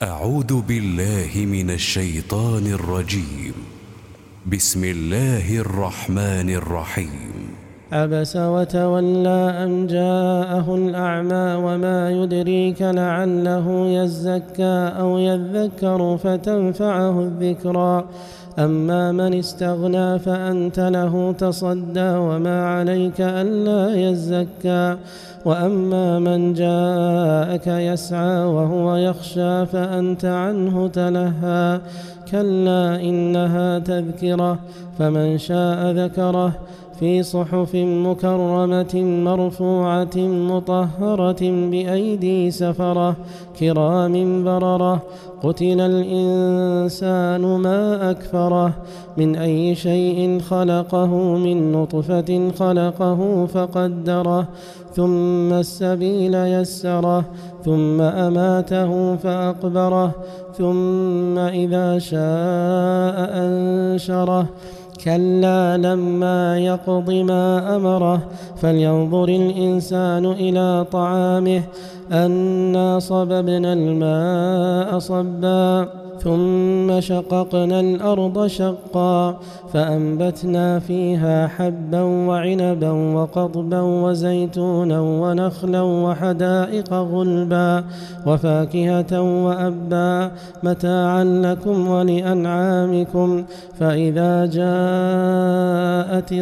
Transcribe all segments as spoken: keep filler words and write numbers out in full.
أعوذ بالله من الشيطان الرجيم. بسم الله الرحمن الرحيم. عبس وتولى أن جاءه الأعمى وما يدريك لعله يزكى أو يذكر فتنفعه الذكرى أما من استغنى فأنت له تصدى وما عليك ألا يزكى وأما من جاءك يسعى وهو يخشى فأنت عنه تلهى كلا إنها تذكرة فمن شاء ذكره في صحف مكرمة مرفوعة مطهرة بأيدي سفرة كرام بررة قتل الإنسان ما أكفره من أي شيء خلقه من نطفة خلقه فقدره ثم السبيل يسره ثم أماته فأقبره ثم إذا شاء أنشره كلا لما يقض ما أمره فلينظر الإنسان إلى طعامه أنا صببنا الماء صبا ثم شققنا الأرض شقا فأنبتنا فيها حبا وعنبا وقضبا وزيتونا ونخلا وحدائق غلبا وفاكهة وأبا متاعا لكم ولأنعامكم فإذا جاءت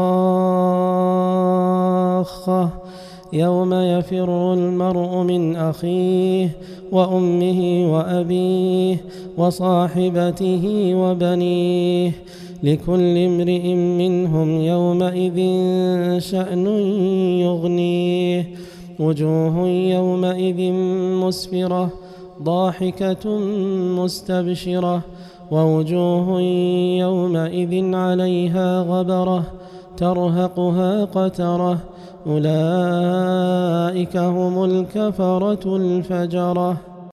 الصاخة يوم يفر المرء من أخيه وأمه وأبيه وصاحبته وبنيه لكل امرئ منهم يومئذ شأن يغنيه وجوه يومئذ مسفرة ضاحكة مستبشرة ووجوه يومئذ عليها غبرة ترهقها قترة أولئك هم الكفرة الفجرة.